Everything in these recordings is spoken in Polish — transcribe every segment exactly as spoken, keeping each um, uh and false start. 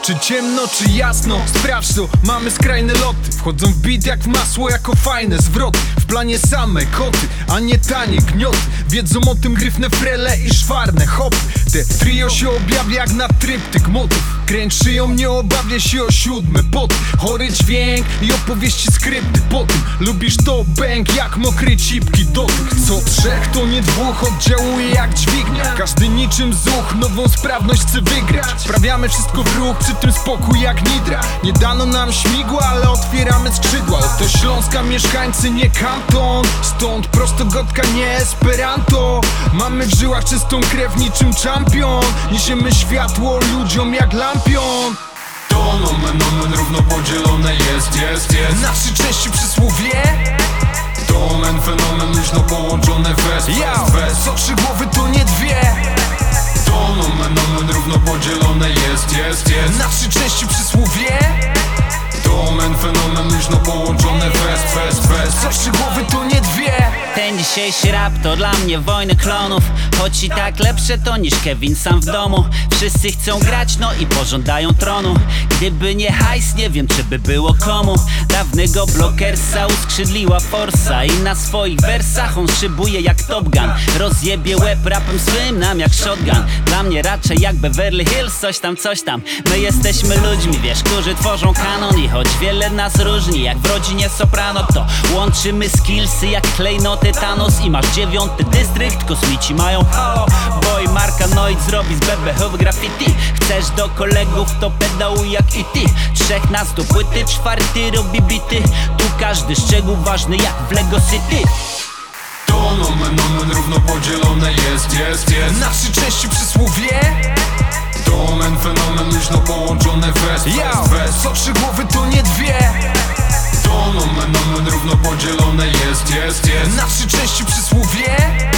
Czy ciemno, czy jasno, sprawdź to, mamy skrajne loty. Wchodzą w beat jak w masło, jako fajne zwroty. W planie same koty, a nie tanie gnioty. Wiedzą o tym gryfne frele i szwarne hopy. Te trio się objawia jak na tryptyk motów. Kręć szyją, nie obawia się o siódme poty. Chory dźwięk i opowieści skrypty po tym. Lubisz to bęk jak mokre cipki dotyk. Co trzech to nie dwóch, oddziałuje jak dźwignia. Każdy niczym zuch, nową sprawność chce wygrać. Sprawiamy wszystko w ruch, przy tym spokój jak nidra. Nie dano nam śmigła, ale otwieramy skrzydła. Oto Śląska mieszkańcy, nie kanton. Stąd prostogotka, nie esperanto. Mamy w żyłach czystą krew niczym czampion. Niesiemy światło ludziom jak lampion. To nomen, nomen równo podzielone jest, jest, jest. Na trzy części przysłowie. To men, fenomen luźno połączone west, west, west. Co trzy głowy to nie dwie. To nomen, nomen równo podzielone jest, jest, jest. Na trzy części przysłowie. To men, fenomen luźno połączone west, west, west. Co trzy głowy to nie dwie. Ten dzisiejszy rap to dla mnie wojny klonów. Choć i tak lepsze to niż Kevin sam w domu. Wszyscy chcą grać, no i pożądają tronu. Gdyby nie hajs, nie wiem czy by było komu. Dawnego blokersa uskrzydliła forsa. I na swoich wersach on szybuje jak Top Gun. Rozjebie łeb rapem swym nam jak shotgun. Dla mnie raczej jak Beverly Hills, coś tam, coś tam. My jesteśmy ludźmi, wiesz, którzy tworzą kanon. I choć wiele nas różni, jak w rodzinie Soprano, to łączymy skillsy jak klejnoty Thanos. I masz dziewiąty dystrykt, kosmici mają halo. Boy Markanoid zrobi z bebechów graffiti. Chcesz do kolegów, to pedał jak i ty. Trzech nas do płyty, czwarty robi bity. Tu każdy szczegół ważny jak w Lego City. To nomen, nomen równo podzielone jest, jest, jest. Na trzy części przysłowie. To men, fenomen luźno połączone west, west, west. Co trzy głowy to nie dwie. To nomen, nomen równo podzielone jest, jest, jest. Na trzy części przysłowie.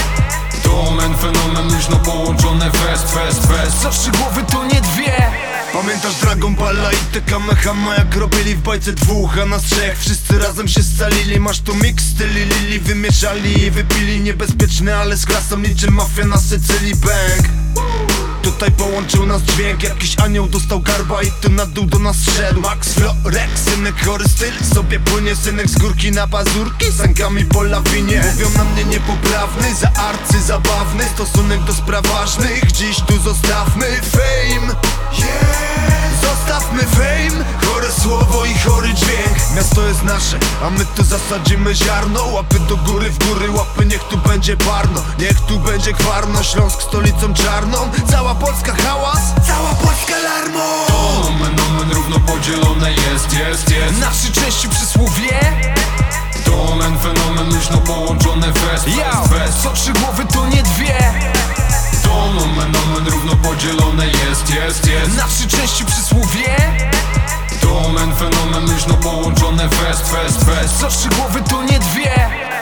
To men, fenomen luźno połączone west, west, west. Co trzy głowy to nie dwie. Pamiętasz Dragon Balla i te Kamehama, jak robili w bajce dwóch, a nas trzech wszyscy razem się scalili. Masz tu mix styli Lili, wymieszali i wypili. Niebezpieczny, ale z klasą niczym mafia na Sycylii. Bang! Tutaj połączył nas dźwięk, jakiś anioł dostał garba i tu na dół do nas szedł. Max Florek, synek chory styl, sobie płynie synek z górki na pazurki, sankami po lawinie. Mówią na mnie niepoprawny, za arcy zabawny, stosunek do spraw ważnych, dziś tu zostawmy fame. Yeah. Zostawmy fame, chore słowo i chory dźwięk. Miasto jest nasze, a my tu zasadzimy ziarno. Łapy do góry, w góry łapy, niech tu będzie parno. Niech tu będzie gwarno, Śląsk stolicą czarną. Cała Polska hałas, cała Polska larmą. To nomen, nomen równo podzielone jest, jest, jest. Na trzy części przysłowie. To men, fenomen luźno połączone west, west, west. Co trzy głowy to nie dwie. To nomen, nomen równo podzielone jest, jest, jest. Na trzy części przysłowie. To men, fenomen luźno połączone west, west, west. Co trzy głowy to nie dwie.